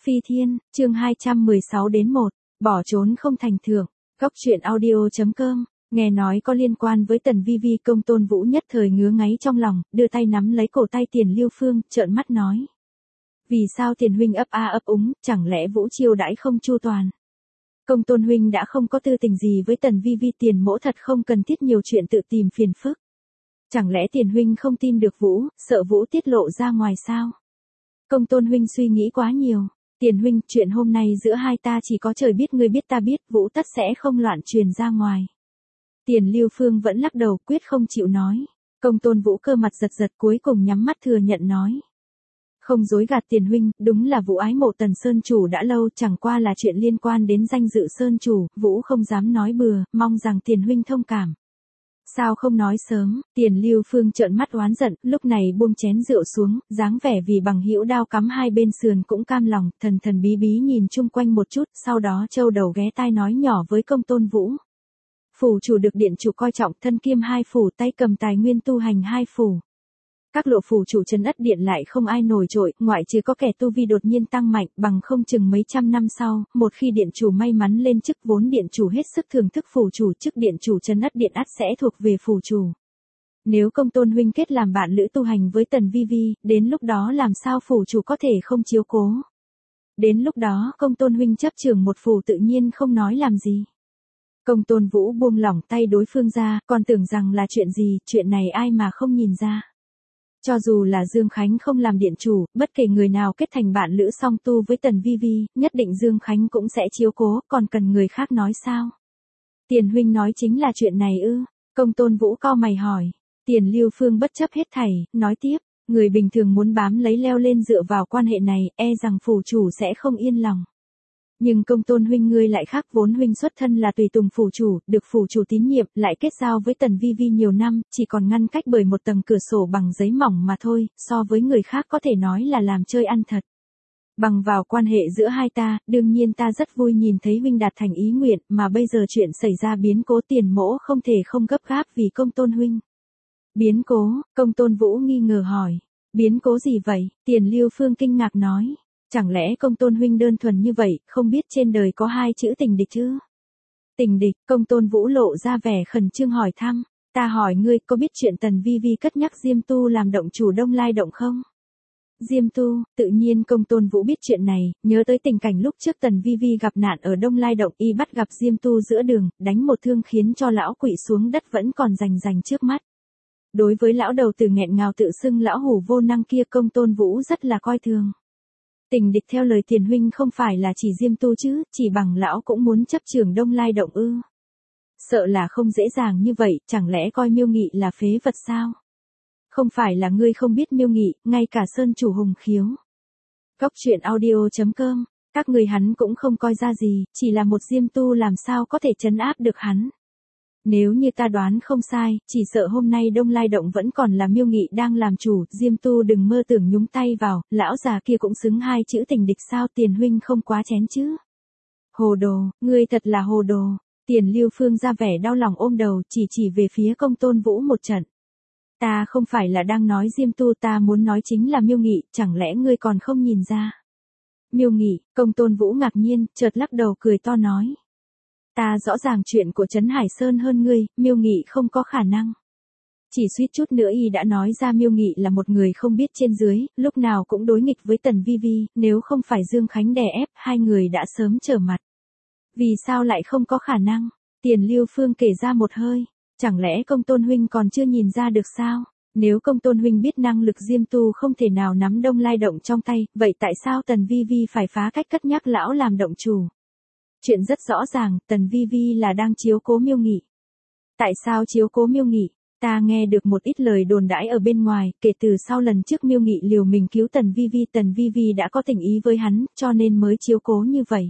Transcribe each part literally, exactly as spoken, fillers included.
Phi Thiên, chương hai trăm mười sáu đến một, bỏ trốn không thành thưởng. Góc truyện audio chấm com, nghe nói có liên quan với Tần Vi Vi, Công Tôn Vũ nhất thời ngứa ngáy trong lòng, đưa tay nắm lấy cổ tay Tiền Lưu Phương, trợn mắt nói. Vì sao Tiền huynh ấp a ấp úng, chẳng lẽ Vũ chiêu đãi không chu toàn? Công Tôn huynh đã không có tư tình gì với Tần Vi Vi, Tiền mỗ thật không cần thiết nhiều chuyện tự tìm phiền phức. Chẳng lẽ Tiền huynh không tin được Vũ, sợ Vũ tiết lộ ra ngoài sao? Công Tôn huynh suy nghĩ quá nhiều. Tiền huynh, chuyện hôm nay giữa hai ta chỉ có trời biết ngươi biết ta biết, Vũ tất sẽ không loạn truyền ra ngoài. Tiền Lưu Phương vẫn lắc đầu, quyết không chịu nói. Công Tôn Vũ cơ mặt giật giật, cuối cùng nhắm mắt thừa nhận nói. Không dối gạt Tiền huynh, đúng là Vũ ái mộ Tần Sơn chủ đã lâu, chẳng qua là chuyện liên quan đến danh dự Sơn chủ, Vũ không dám nói bừa, mong rằng Tiền huynh thông cảm. Sao không nói sớm? Tiền Lưu Phương trợn mắt oán giận, lúc này buông chén rượu xuống, dáng vẻ vì bằng hữu đao cắm hai bên sườn cũng cam lòng, thần thần bí bí nhìn chung quanh một chút, sau đó châu đầu ghé tai nói nhỏ với Công Tôn Vũ. Phủ chủ được điện chủ coi trọng, thân kiêm hai phủ, tay cầm tài nguyên tu hành hai phủ. Các lộ phủ chủ trấn ất điện lại không ai nổi trội, ngoại trừ có kẻ tu vi đột nhiên tăng mạnh, bằng không chừng mấy trăm năm sau, một khi điện chủ may mắn lên chức, vốn điện chủ hết sức thưởng thức phủ chủ, chức điện chủ trấn ất điện ắt sẽ thuộc về phủ chủ. Nếu Công Tôn huynh kết làm bạn lữ tu hành với Tần Vi Vi, đến lúc đó làm sao phủ chủ có thể không chiếu cố? Đến lúc đó Công Tôn huynh chấp trưởng một phủ tự nhiên không nói làm gì. Công Tôn Vũ buông lỏng tay đối phương ra, còn tưởng rằng là chuyện gì, chuyện này ai mà không nhìn ra. Cho dù là Dương Khánh không làm điện chủ, bất kể người nào kết thành bạn lữ song tu với Tần Vi Vi, nhất định Dương Khánh cũng sẽ chiếu cố, còn cần người khác nói sao? Tiền huynh nói chính là chuyện này ư? Công Tôn Vũ cau mày hỏi. Tiền Lưu Phương bất chấp hết thảy, nói tiếp, người bình thường muốn bám lấy leo lên dựa vào quan hệ này, e rằng phủ chủ sẽ không yên lòng. Nhưng Công Tôn huynh ngươi lại khác, vốn huynh xuất thân là tùy tùng phủ chủ, được phủ chủ tín nhiệm, lại kết giao với Tần Vi Vi nhiều năm, chỉ còn ngăn cách bởi một tầng cửa sổ bằng giấy mỏng mà thôi, so với người khác có thể nói là làm chơi ăn thật. Bằng vào quan hệ giữa hai ta, đương nhiên ta rất vui nhìn thấy huynh đạt thành ý nguyện, mà bây giờ chuyện xảy ra biến cố, Tiền mỗ không thể không gấp gáp vì Công Tôn huynh. Biến cố? Công Tôn Vũ nghi ngờ hỏi. Biến cố gì vậy? Tiền Lưu Phương kinh ngạc nói. Chẳng lẽ Công Tôn huynh đơn thuần như vậy, không biết trên đời có hai chữ tình địch chứ? Tình địch? Công Tôn Vũ lộ ra vẻ khẩn trương hỏi thăm. Ta hỏi ngươi, có biết chuyện Tần Vi Vi cất nhắc Diêm Tu làm động chủ Đông Lai Động không? Diêm Tu? Tự nhiên Công Tôn Vũ biết chuyện này, nhớ tới tình cảnh lúc trước Tần Vi Vi gặp nạn ở Đông Lai Động, y bắt gặp Diêm Tu giữa đường, đánh một thương khiến cho lão quỵ xuống đất vẫn còn rành rành trước mắt. Đối với lão đầu tử nghẹn ngào tự xưng lão hủ vô năng kia, Công Tôn Vũ rất là coi thường. Tình địch theo lời Tiền huynh không phải là chỉ Diêm Tu chứ, chỉ bằng lão cũng muốn chấp trưởng Đông Lai Động ư? Sợ là không dễ dàng như vậy, chẳng lẽ coi Miêu Nghị là phế vật sao? Không phải là ngươi không biết Miêu Nghị, ngay cả Sơn chủ Hùng Khiếu. Góc truyện audio chấm com, các người hắn cũng không coi ra gì, chỉ là một Diêm Tu làm sao có thể trấn áp được hắn. Nếu như ta đoán không sai, chỉ sợ hôm nay Đông Lai Động vẫn còn là Miêu Nghị đang làm chủ, Diêm Tu đừng mơ tưởng nhúng tay vào, lão già kia cũng xứng hai chữ tình địch sao? Tiền huynh không quá chén chứ? Hồ đồ, ngươi thật là hồ đồ. Tiền Lưu Phương ra vẻ đau lòng ôm đầu, chỉ chỉ về phía Công Tôn Vũ một trận. Ta không phải là đang nói Diêm Tu, ta muốn nói chính là Miêu Nghị, chẳng lẽ ngươi còn không nhìn ra? Miêu Nghị? Công Tôn Vũ ngạc nhiên, chợt lắc đầu cười to nói. Ta rõ ràng chuyện của Trấn Hải Sơn hơn ngươi, Miêu Nghị không có khả năng. Chỉ suýt chút nữa y đã nói ra Miêu Nghị là một người không biết trên dưới, lúc nào cũng đối nghịch với Tần Vi Vi, nếu không phải Dương Khánh đè ép, hai người đã sớm trở mặt. Vì sao lại không có khả năng? Tiền Lưu Phương kể ra một hơi, chẳng lẽ Công Tôn huynh còn chưa nhìn ra được sao? Nếu Công Tôn huynh biết năng lực Diêm Tu không thể nào nắm Đông Lai Động trong tay, vậy tại sao Tần Vi Vi phải phá cách cất nhắc lão làm động chủ? Chuyện rất rõ ràng, Tần Vi Vi là đang chiếu cố Miêu Nghị. Tại sao chiếu cố Miêu Nghị? Ta nghe được một ít lời đồn đãi ở bên ngoài, kể từ sau lần trước Miêu Nghị liều mình cứu Tần Vi Vi, Tần Vi Vi đã có tình ý với hắn, cho nên mới chiếu cố như vậy.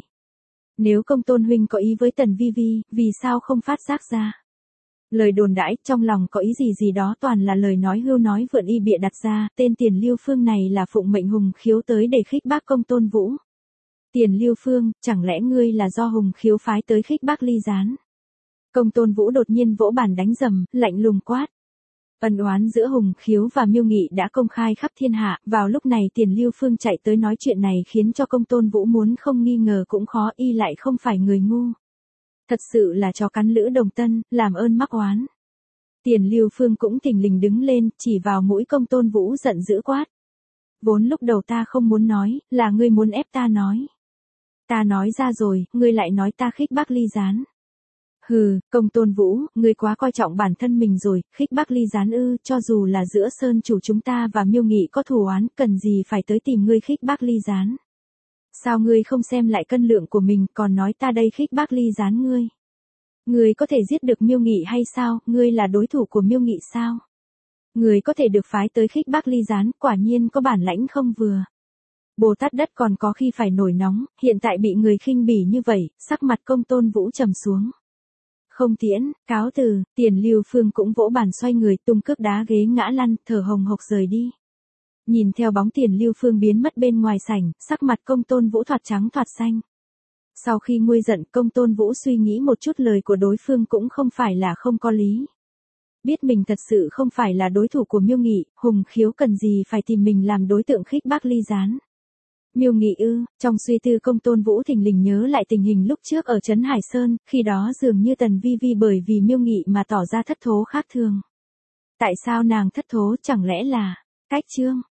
Nếu Công Tôn huynh có ý với Tần Vi Vi, vì sao không phát giác ra? Lời đồn đãi, trong lòng có ý gì gì đó toàn là lời nói hưu nói vượn, y bịa đặt ra, tên Tiền Lưu Phương này là phụng mệnh Hùng Khiếu tới để khích bác Công Tôn Vũ. Tiền Lưu Phương, chẳng lẽ ngươi là do Hùng Khiếu phái tới khích bác Ly Gián? Công Tôn Vũ đột nhiên vỗ bàn đánh rầm, lạnh lùng quát. Ân oán giữa Hùng Khiếu và Miêu Nghị đã công khai khắp thiên hạ, vào lúc này Tiền Lưu Phương chạy tới nói chuyện này khiến cho Công Tôn Vũ muốn không nghi ngờ cũng khó, y lại không phải người ngu. Thật sự là chó cắn lữ đồng tân, làm ơn mắc oán. Tiền Lưu Phương cũng thình lình đứng lên, chỉ vào mũi Công Tôn Vũ giận dữ quát. Vốn lúc đầu ta không muốn nói, là ngươi muốn ép ta nói. Ta nói ra rồi, ngươi lại nói ta khích bác ly gián. Hừ, Công Tôn Vũ, ngươi quá coi trọng bản thân mình rồi, khích bác ly gián ư, cho dù là giữa Sơn chủ chúng ta và Miêu Nghị có thù oán, cần gì phải tới tìm ngươi khích bác ly gián. Sao ngươi không xem lại cân lượng của mình, còn nói ta đây khích bác ly gián ngươi. Ngươi có thể giết được Miêu Nghị hay sao, ngươi là đối thủ của Miêu Nghị sao? Ngươi có thể được phái tới khích bác ly gián, quả nhiên có bản lãnh không vừa. Bồ Tát đất còn có khi phải nổi nóng, hiện tại bị người khinh bỉ như vậy, sắc mặt Công Tôn Vũ trầm xuống. Không tiễn, cáo từ, Tiền Lưu Phương cũng vỗ bàn xoay người tung cước đá ghế ngã lăn, thở hồng hộc rời đi. Nhìn theo bóng Tiền Lưu Phương biến mất bên ngoài sảnh, sắc mặt Công Tôn Vũ thoạt trắng thoạt xanh. Sau khi nguôi giận, Công Tôn Vũ suy nghĩ một chút, lời của đối phương cũng không phải là không có lý. Biết mình thật sự không phải là đối thủ của Miêu Nghị, Hùng Khiếu cần gì phải tìm mình làm đối tượng khích bác ly gián. Miêu Nghị ư? Trong suy tư Công Tôn Vũ thình lình nhớ lại tình hình lúc trước ở trấn Hải Sơn, khi đó dường như Tần Vi Vi bởi vì Miêu Nghị mà tỏ ra thất thố khác thường. Tại sao nàng thất thố, chẳng lẽ là cách chương?